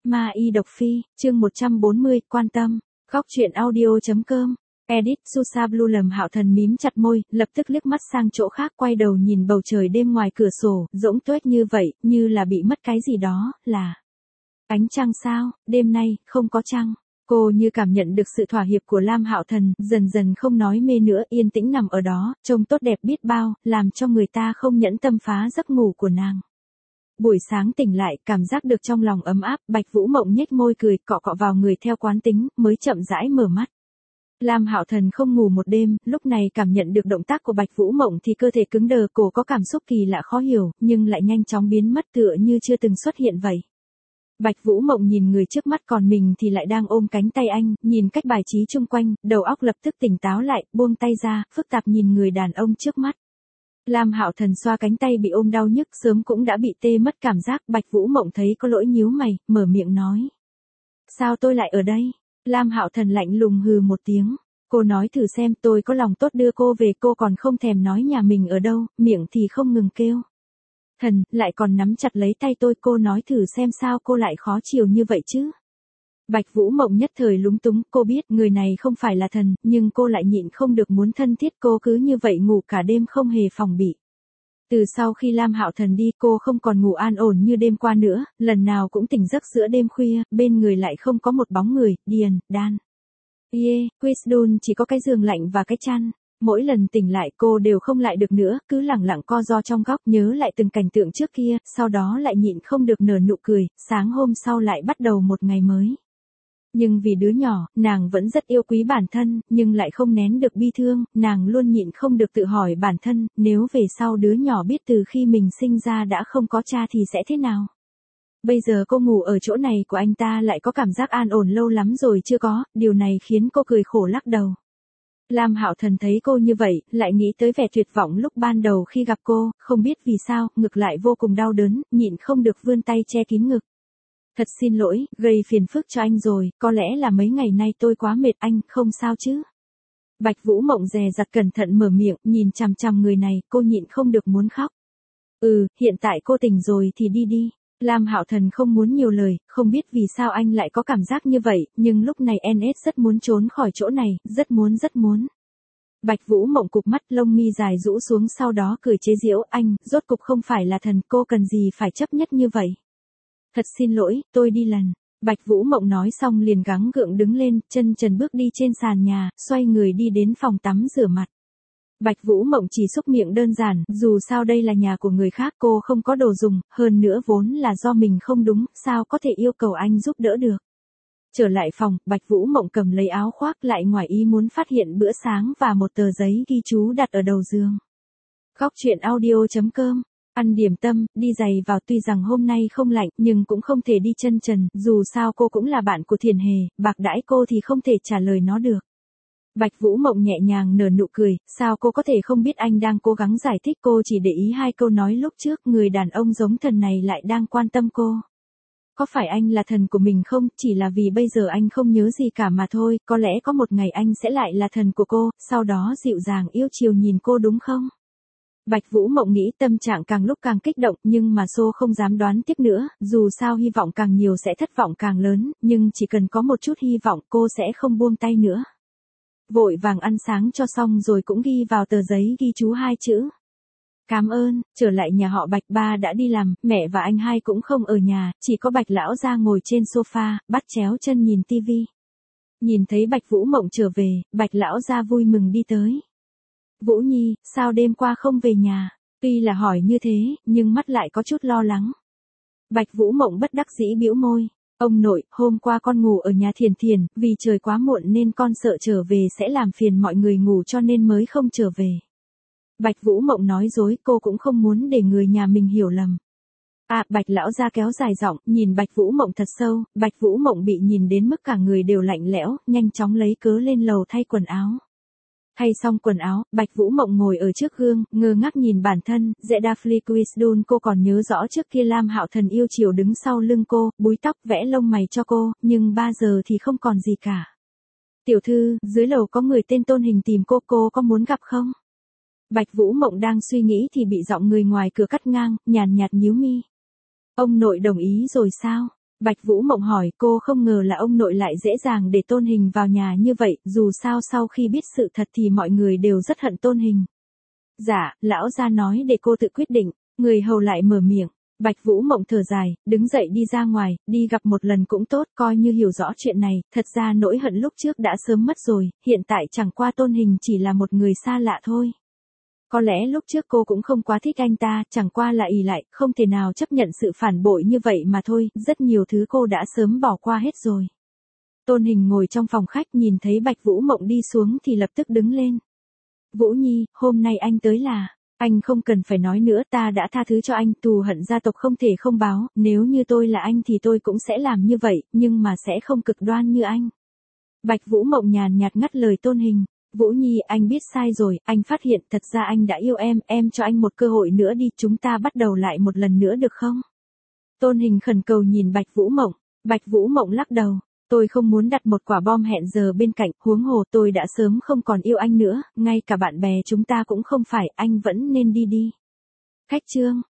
Ma Y Độc Phi, chương 140, quan tâm. Góc truyện audio.com. Edit Susa Blue. Lâm Hạo Thần mím chặt môi, lập tức liếc mắt sang chỗ khác, quay đầu nhìn bầu trời đêm ngoài cửa sổ, rỗng tuếch như vậy, như là bị mất cái gì đó, là ánh trăng sao? Đêm nay không có trăng. Cô như cảm nhận được sự thỏa hiệp của Lam Hạo Thần, dần dần không nói mê nữa, yên tĩnh nằm ở đó, trông tốt đẹp biết bao, làm cho người ta không nhẫn tâm phá giấc ngủ của nàng. Buổi sáng tỉnh lại, cảm giác được trong lòng ấm áp, Bạch Vũ Mộng nhếch môi cười, cọ cọ vào người theo quán tính, mới chậm rãi mở mắt. Lam Hạo Thần không ngủ một đêm, lúc này cảm nhận được động tác của Bạch Vũ Mộng thì cơ thể cứng đờ, cổ có cảm xúc kỳ lạ khó hiểu, nhưng lại nhanh chóng biến mất tựa như chưa từng xuất hiện vậy. Bạch Vũ Mộng nhìn người trước mắt, còn mình thì lại đang ôm cánh tay anh, nhìn cách bài trí chung quanh, đầu óc lập tức tỉnh táo lại, buông tay ra, phức tạp nhìn người đàn ông trước mắt. Lam Hạo Thần xoa cánh tay bị ôm đau nhức, sớm cũng đã bị tê mất cảm giác. Bạch Vũ Mộng thấy có lỗi nhíu mày, mở miệng nói: "Sao tôi lại ở đây?" Lam Hạo Thần lạnh lùng hừ một tiếng. "Cô nói thử xem, tôi có lòng tốt đưa cô về, cô còn không thèm nói nhà mình ở đâu, miệng thì không ngừng kêu thần, lại còn nắm chặt lấy tay tôi, cô nói thử xem sao cô lại khó chịu như vậy chứ?" Bạch Vũ Mộng nhất thời lúng túng, cô biết người này không phải là thần, nhưng cô lại nhịn không được muốn thân thiết, cô cứ như vậy ngủ cả đêm không hề phòng bị. Từ sau khi Lam Hạo Thần đi, cô không còn ngủ an ổn như đêm qua nữa, lần nào cũng tỉnh giấc giữa đêm khuya, bên người lại không có một bóng người, điền, đan. Quisdun chỉ có cái giường lạnh và cái chăn. Mỗi lần tỉnh lại cô đều không lại được nữa, cứ lẳng lặng co ro trong góc, nhớ lại từng cảnh tượng trước kia, sau đó lại nhịn không được nở nụ cười, sáng hôm sau lại bắt đầu một ngày mới. Nhưng vì đứa nhỏ, nàng vẫn rất yêu quý bản thân, nhưng lại không nén được bi thương, nàng luôn nhịn không được tự hỏi bản thân, nếu về sau đứa nhỏ biết từ khi mình sinh ra đã không có cha thì sẽ thế nào? Bây giờ cô ngủ ở chỗ này của anh ta lại có cảm giác an ổn lâu lắm rồi chưa có, điều này khiến cô cười khổ lắc đầu. Lam Hạo Thần thấy cô như vậy, lại nghĩ tới vẻ tuyệt vọng lúc ban đầu khi gặp cô, không biết vì sao, ngực lại vô cùng đau đớn, nhịn không được vươn tay che kín ngực. "Thật xin lỗi, gây phiền phức cho anh rồi, có lẽ là mấy ngày nay tôi quá mệt, anh không sao chứ?" Bạch Vũ Mộng dè dặt cẩn thận mở miệng, nhìn chằm chằm người này, cô nhịn không được muốn khóc. Hiện tại cô tỉnh rồi thì đi đi." Lam Hạo Thần không muốn nhiều lời, không biết vì sao anh lại có cảm giác như vậy, nhưng lúc này NS rất muốn trốn khỏi chỗ này, rất muốn. Bạch Vũ Mộng cụp mắt, lông mi dài rũ xuống, sau đó cười chế giễu: "Anh, rốt cục không phải là thần, cô cần gì phải chấp nhất như vậy?" "Thật xin lỗi, tôi đi lần." Bạch Vũ Mộng nói xong liền gắng gượng đứng lên, chân trần bước đi trên sàn nhà, xoay người đi đến phòng tắm rửa mặt. Bạch Vũ Mộng chỉ xúc miệng đơn giản, dù sao đây là nhà của người khác, cô không có đồ dùng, hơn nữa vốn là do mình không đúng, sao có thể yêu cầu anh giúp đỡ được. Trở lại phòng, Bạch Vũ Mộng cầm lấy áo khoác, lại ngoài ý muốn phát hiện bữa sáng và một tờ giấy ghi chú đặt ở đầu giường. Góc truyện audio.com. Ăn điểm tâm, đi giày vào, tuy rằng hôm nay không lạnh, nhưng cũng không thể đi chân trần, dù sao cô cũng là bạn của Thiền Hề, bạc đãi cô thì không thể trả lời nó được. Bạch Vũ Mộng nhẹ nhàng nở nụ cười, sao cô có thể không biết anh đang cố gắng giải thích, cô chỉ để ý hai câu nói lúc trước, người đàn ông giống thần này lại đang quan tâm cô. Có phải anh là thần của mình không, chỉ là vì bây giờ anh không nhớ gì cả mà thôi, có lẽ có một ngày anh sẽ lại là thần của cô, sau đó dịu dàng yêu chiều nhìn cô đúng không? Bạch Vũ Mộng nghĩ, tâm trạng càng lúc càng kích động, nhưng mà Xô không dám đoán tiếp nữa, dù sao hy vọng càng nhiều sẽ thất vọng càng lớn, nhưng chỉ cần có một chút hy vọng cô sẽ không buông tay nữa. Vội vàng ăn sáng cho xong rồi cũng ghi vào tờ giấy ghi chú hai chữ: "Cảm ơn." Trở lại nhà họ Bạch, ba đã đi làm, mẹ và anh hai cũng không ở nhà, chỉ có Bạch lão gia ngồi trên sofa, bắt chéo chân nhìn tivi. Nhìn thấy Bạch Vũ Mộng trở về, Bạch lão gia vui mừng đi tới. "Vũ Nhi, sao đêm qua không về nhà?" Tuy là hỏi như thế, nhưng mắt lại có chút lo lắng. Bạch Vũ Mộng bất đắc dĩ bĩu môi. "Ông nội, hôm qua con ngủ ở nhà Thiền Thiền, vì trời quá muộn nên con sợ trở về sẽ làm phiền mọi người ngủ cho nên mới không trở về." Bạch Vũ Mộng nói dối, cô cũng không muốn để người nhà mình hiểu lầm. Bạch lão gia kéo dài giọng, nhìn Bạch Vũ Mộng thật sâu, Bạch Vũ Mộng bị nhìn đến mức cả người đều lạnh lẽo, nhanh chóng lấy cớ lên lầu thay quần áo. Thay xong quần áo, Bạch Vũ Mộng ngồi ở trước gương, ngơ ngác nhìn bản thân, Zedafli Quisdun. Cô còn nhớ rõ trước kia Lam Hạo Thần yêu chiều đứng sau lưng cô, búi tóc, vẽ lông mày cho cô, nhưng ba giờ thì không còn gì cả. "Tiểu thư, dưới lầu có người tên Tôn Hình tìm cô có muốn gặp không?" Bạch Vũ Mộng đang suy nghĩ thì bị giọng người ngoài cửa cắt ngang, nhàn nhạt nhíu mi. "Ông nội đồng ý rồi sao?" Bạch Vũ Mộng hỏi, cô không ngờ là ông nội lại dễ dàng để Tôn Hình vào nhà như vậy, dù sao sau khi biết sự thật thì mọi người đều rất hận Tôn Hình. Dạ, lão gia nói để cô tự quyết định, người hầu lại mở miệng. Bạch Vũ Mộng thở dài, đứng dậy đi ra ngoài, đi gặp một lần cũng tốt, coi như hiểu rõ chuyện này, thật ra nỗi hận lúc trước đã sớm mất rồi, hiện tại chẳng qua Tôn Hình chỉ là một người xa lạ thôi. Có lẽ lúc trước cô cũng không quá thích anh ta, chẳng qua là ỷ lại, không thể nào chấp nhận sự phản bội như vậy mà thôi, rất nhiều thứ cô đã sớm bỏ qua hết rồi. Tôn Hình ngồi trong phòng khách nhìn thấy Bạch Vũ Mộng đi xuống thì lập tức đứng lên. Vũ Nhi, hôm nay anh tới là, anh không cần phải nói nữa, ta đã tha thứ cho anh, thù hận gia tộc không thể không báo, nếu như tôi là anh thì tôi cũng sẽ làm như vậy, nhưng mà sẽ không cực đoan như anh. Bạch Vũ Mộng nhàn nhạt ngắt lời Tôn Hình. Vũ Nhi, anh biết sai rồi, anh phát hiện thật ra anh đã yêu em cho anh một cơ hội nữa đi, chúng ta bắt đầu lại một lần nữa được không? Tôn Hình khẩn cầu nhìn Bạch Vũ Mộng. Bạch Vũ Mộng lắc đầu. Tôi không muốn đặt một quả bom hẹn giờ bên cạnh, huống hồ tôi đã sớm không còn yêu anh nữa, ngay cả bạn bè chúng ta cũng không phải, anh vẫn nên đi đi. Khách chương.